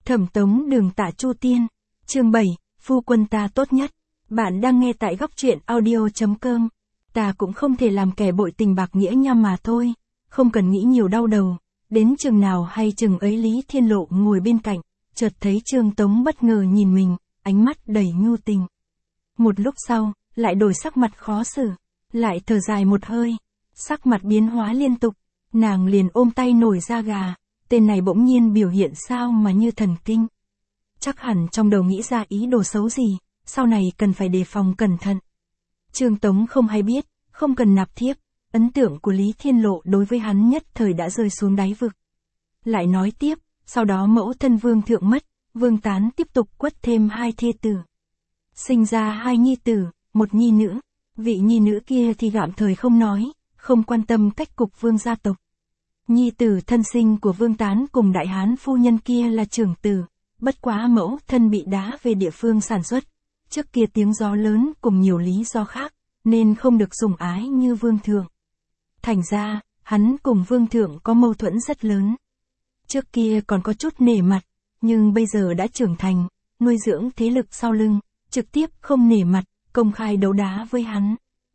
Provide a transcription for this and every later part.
Thẩm Tống Đường Tạ Chu Tiên, chương 7, phu quân ta tốt nhất. Bạn đang nghe tại góc truyện audio.com. Ta cũng không thể làm kẻ bội tình bạc nghĩa nhăm mà thôi, không cần nghĩ nhiều đau đầu. Đến chừng nào hay chừng ấy Lý Thiên Lộ ngồi bên cạnh, chợt thấy Trương Tống bất ngờ nhìn mình, ánh mắt đầy nhu tình. Một lúc sau, lại đổi sắc mặt khó xử, lại thở dài một hơi, sắc mặt biến hóa liên tục, nàng liền ôm tay nổi da gà, tên này bỗng nhiên biểu hiện sao mà như thần kinh. Chắc hẳn trong đầu nghĩ ra ý đồ xấu gì, sau này cần phải đề phòng cẩn thận. Trương Tống không hay biết, không cần nạp thiếp, ấn tượng của Lý Thiên Lộ đối với hắn nhất thời đã rơi xuống đáy vực. Lại nói tiếp, sau đó mẫu thân Vương Thượng mất, Vương Tán tiếp tục quất thêm 2 thê tử. Sinh ra 2 nhi tử, 1 nhi nữ, vị nhi nữ kia thì gạm thời không nói, không quan tâm cách cục Vương gia tộc. Nhi tử thân sinh của Vương Tán cùng đại hán phu nhân kia là trưởng tử, bất quá mẫu thân bị đá về địa phương sản xuất, trước kia tiếng gió lớn cùng nhiều lý do khác, nên không được sủng ái như Vương Thượng. Thành ra, hắn cùng Vương Thượng có mâu thuẫn rất lớn. Trước kia còn có chút nể mặt, nhưng bây giờ đã trưởng thành, nuôi dưỡng thế lực sau lưng, trực tiếp không nể mặt, công khai đấu đá với hắn.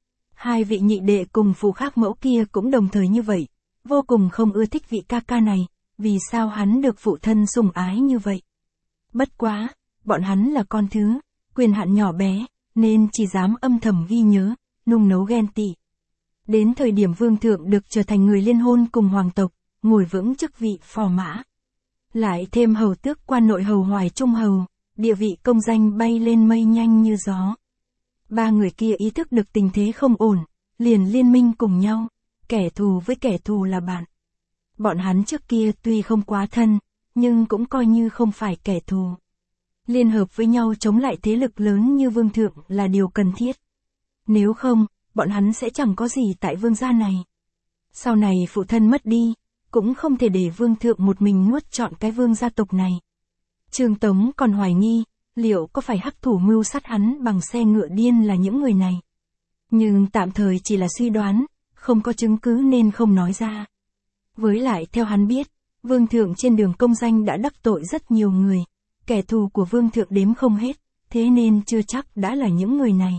2 vị nhị đệ cùng phù khác mẫu kia cũng đồng thời như vậy, vô cùng không ưa thích vị ca ca này, vì sao hắn được phụ thân sủng ái như vậy. Bất quá, bọn hắn là con thứ, quyền hạn nhỏ bé, nên chỉ dám âm thầm ghi nhớ, nung nấu ghen tị. Đến thời điểm Vương Thượng được trở thành người liên hôn cùng hoàng tộc, ngồi vững chức vị phò mã. Lại thêm hầu tước quan nội hầu Hoài Trung hầu, địa vị công danh bay lên mây nhanh như gió. 3 người kia ý thức được tình thế không ổn, liền liên minh cùng nhau, kẻ thù với kẻ thù là bạn. Bọn hắn trước kia tuy không quá thân, nhưng cũng coi như không phải kẻ thù. Liên hợp với nhau chống lại thế lực lớn như Vương Thượng là điều cần thiết. Nếu không, bọn hắn sẽ chẳng có gì tại Vương gia này. Sau này phụ thân mất đi, cũng không thể để Vương Thượng một mình nuốt trọn cái Vương gia tộc này. Trương Tống còn hoài nghi, liệu có phải hắc thủ mưu sát hắn bằng xe ngựa điên là những người này. Nhưng tạm thời chỉ là suy đoán, không có chứng cứ nên không nói ra. Với lại theo hắn biết, Vương Thượng trên đường công danh đã đắc tội rất nhiều người, kẻ thù của Vương Thượng đếm không hết, thế nên chưa chắc đã là những người này.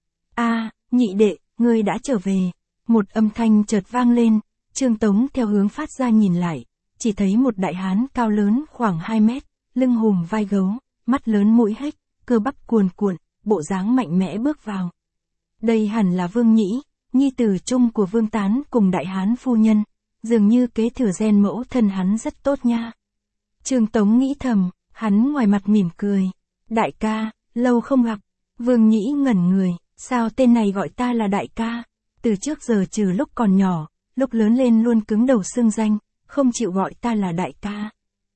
Nhị đệ, ngươi đã trở về. Một âm thanh chợt vang lên, Trương Tống theo hướng phát ra nhìn lại, chỉ thấy một đại hán cao lớn khoảng 2 mét, lưng hùm vai gấu, mắt lớn mũi hếch, cơ bắp cuồn cuộn, bộ dáng mạnh mẽ bước vào. Đây hẳn là Vương Nhĩ, nhi tử chung của Vương Tán cùng đại hán phu nhân, dường như kế thừa gen mẫu thân hắn rất tốt nha. Trương Tống nghĩ thầm, hắn ngoài mặt mỉm cười. Đại ca, lâu không gặp. Vương Nhĩ ngẩn người, sao tên này gọi ta là đại ca? Từ trước giờ trừ lúc còn nhỏ, lúc lớn lên luôn cứng đầu xưng danh, không chịu gọi ta là đại ca.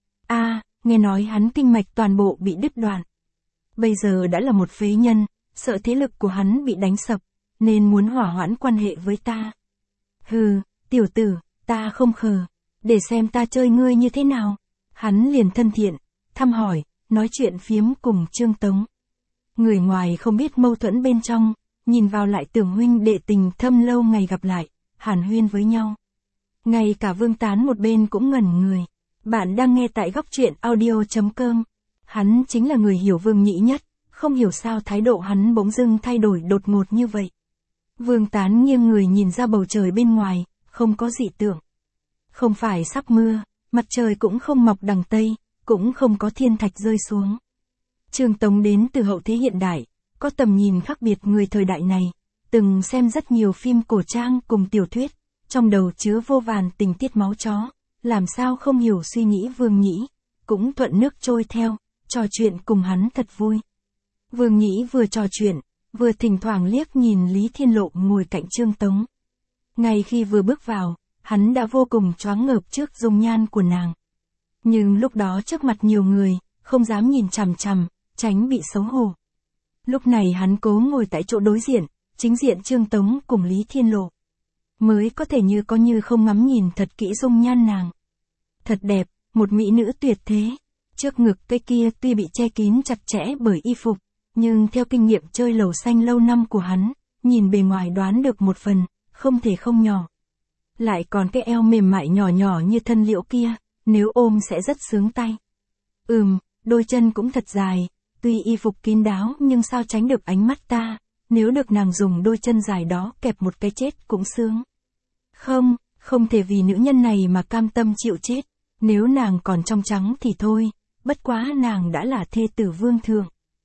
Nghe nói hắn kinh mạch toàn bộ bị đứt đoạn. Bây giờ đã là một phế nhân, sợ thế lực của hắn bị đánh sập, nên muốn hỏa hoãn quan hệ với ta. Hừ, tiểu tử, ta không khờ, để xem ta chơi ngươi như thế nào. Hắn liền thân thiện, thăm hỏi, nói chuyện phiếm cùng Trương Tống. Người ngoài không biết mâu thuẫn bên trong, nhìn vào lại tưởng huynh đệ tình thâm lâu ngày gặp lại, hàn huyên với nhau. Ngay cả Vương Tán một bên cũng ngẩn người. Bạn đang nghe tại góc truyện audio.com. Hắn chính là người hiểu Vương Nhĩ nhất, không hiểu sao thái độ hắn bỗng dưng thay đổi đột ngột như vậy. Vương Tán nghiêng người nhìn ra bầu trời bên ngoài, không có dị tượng. Không phải sắp mưa, mặt trời cũng không mọc đằng Tây, cũng không có thiên thạch rơi xuống. Trương Tống đến từ hậu thế hiện đại, có tầm nhìn khác biệt người thời đại này, từng xem rất nhiều phim cổ trang cùng tiểu thuyết, trong đầu chứa vô vàn tình tiết máu chó, làm sao không hiểu suy nghĩ Vương Nhĩ, cũng thuận nước trôi theo, trò chuyện cùng hắn thật vui. Vương Nhĩ vừa trò chuyện, vừa thỉnh thoảng liếc nhìn Lý Thiên Lộ ngồi cạnh Trương Tống. Ngay khi vừa bước vào, hắn đã vô cùng choáng ngợp trước dung nhan của nàng. Nhưng lúc đó trước mặt nhiều người, không dám nhìn chằm chằm, tránh bị xấu hổ. Lúc này hắn cố ngồi tại chỗ đối diện, chính diện Trương Tống cùng Lý Thiên Lộ. Mới có thể như có như không ngắm nhìn thật kỹ dung nhan nàng. Thật đẹp, một mỹ nữ tuyệt thế. Trước ngực cái kia tuy bị che kín chặt chẽ bởi y phục, nhưng theo kinh nghiệm chơi lầu xanh lâu năm của hắn, nhìn bề ngoài đoán được một phần, không thể không nhỏ. Lại còn cái eo mềm mại nhỏ nhỏ như thân liễu kia, nếu ôm sẽ rất sướng tay. đôi chân cũng thật dài, tuy y phục kín đáo nhưng sao tránh được ánh mắt ta, nếu được nàng dùng đôi chân dài đó kẹp một cái chết cũng sướng. Không, không thể vì nữ nhân này mà cam tâm chịu chết, nếu nàng còn trong trắng thì thôi, bất quá nàng đã là thê tử vương thượng.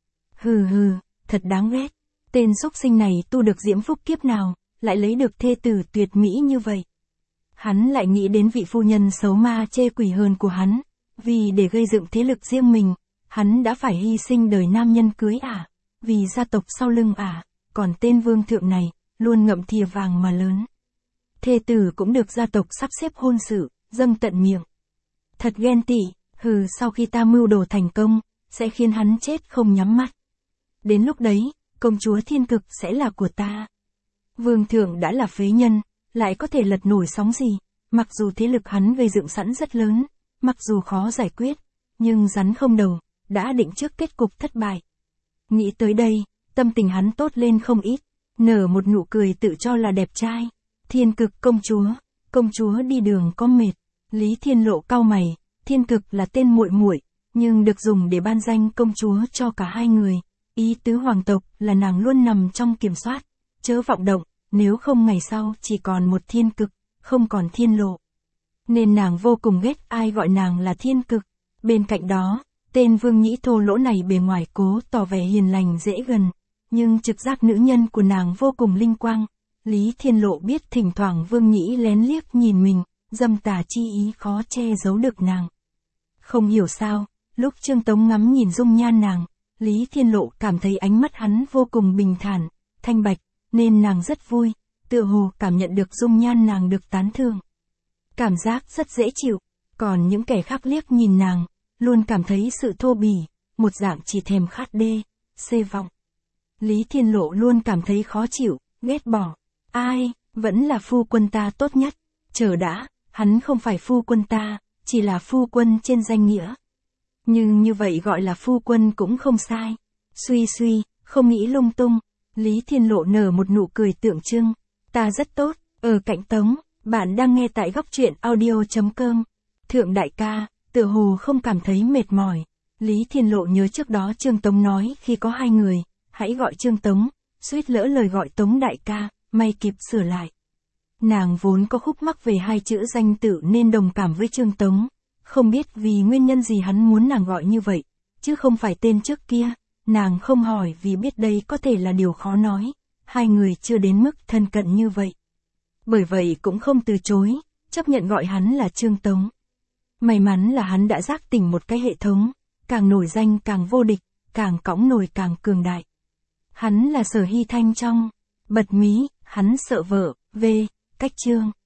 Hừ hừ, thật đáng ghét, tên xúc sinh này tu được diễm phúc kiếp nào, lại lấy được thê tử tuyệt mỹ như vậy. Hắn lại nghĩ đến vị phu nhân xấu ma chê quỷ hơn của hắn, vì để gây dựng thế lực riêng mình, hắn đã phải hy sinh đời nam nhân cưới ả, vì gia tộc sau lưng ả, còn tên vương thượng này, luôn ngậm thìa vàng mà lớn. Thê tử cũng được gia tộc sắp xếp hôn sự, dâng tận miệng. Thật ghen tị, hừ, sau khi ta mưu đồ thành công, sẽ khiến hắn chết không nhắm mắt. Đến lúc đấy, công chúa thiên cực sẽ là của ta. Vương thượng đã là phế nhân, lại có thể lật nổi sóng gì, mặc dù thế lực hắn gây dựng sẵn rất lớn, mặc dù khó giải quyết, nhưng rắn không đầu, đã định trước kết cục thất bại. Nghĩ tới đây, tâm tình hắn tốt lên không ít, nở một nụ cười tự cho là đẹp trai. Thiên cực công chúa đi đường có mệt. Lý Thiên Lộ cau mày, thiên cực là tên muội muội, nhưng được dùng để ban danh công chúa cho cả hai người. Ý tứ hoàng tộc là nàng luôn nằm trong kiểm soát, chớ vọng động, nếu không ngày sau chỉ còn một thiên cực, không còn thiên lộ. Nên nàng vô cùng ghét ai gọi nàng là thiên cực. Bên cạnh đó, tên Vương Nhĩ thô lỗ này bề ngoài cố tỏ vẻ hiền lành dễ gần, nhưng trực giác nữ nhân của nàng vô cùng linh quang. Lý Thiên Lộ biết thỉnh thoảng Vương Nhĩ lén liếc nhìn mình, dâm tà chi ý khó che giấu được nàng. Không hiểu sao, lúc Trương Tống ngắm nhìn dung nhan nàng, Lý Thiên Lộ cảm thấy ánh mắt hắn vô cùng bình thản, thanh bạch, nên nàng rất vui, tựa hồ cảm nhận được dung nhan nàng được tán thưởng. Cảm giác rất dễ chịu, còn những kẻ khác liếc nhìn nàng, luôn cảm thấy sự thô bỉ, một dạng chỉ thèm khát đê, xê vọng. Lý Thiên Lộ luôn cảm thấy khó chịu, ghét bỏ. Ai, vẫn là phu quân ta tốt nhất. Chờ đã, hắn không phải phu quân ta, chỉ là phu quân trên danh nghĩa. Nhưng như vậy gọi là phu quân cũng không sai. Suy, không nghĩ lung tung. Lý Thiên Lộ nở một nụ cười tượng trưng. Ta rất tốt, ở cạnh Tống, bạn đang nghe tại góc truyện audio.com. Thượng đại ca, tựa hồ không cảm thấy mệt mỏi. Lý Thiên Lộ nhớ trước đó Trương Tống nói khi có hai người, hãy gọi Trương Tống, suýt lỡ lời gọi Tống đại ca, may kịp sửa lại. Nàng vốn có khúc mắc về hai chữ danh tự nên đồng cảm với Trương Tống, không biết vì nguyên nhân gì hắn muốn nàng gọi như vậy, chứ không phải tên trước kia, nàng không hỏi vì biết đây có thể là điều khó nói, hai người chưa đến mức thân cận như vậy. Bởi vậy cũng không từ chối, chấp nhận gọi hắn là Trương Tống. May mắn là hắn đã giác tỉnh một cái hệ thống, càng nổi danh càng vô địch, càng cõng nổi càng cường đại. Hắn là Sở Hy Thanh trong Bật Mí, hắn sợ vợ, cách Trương.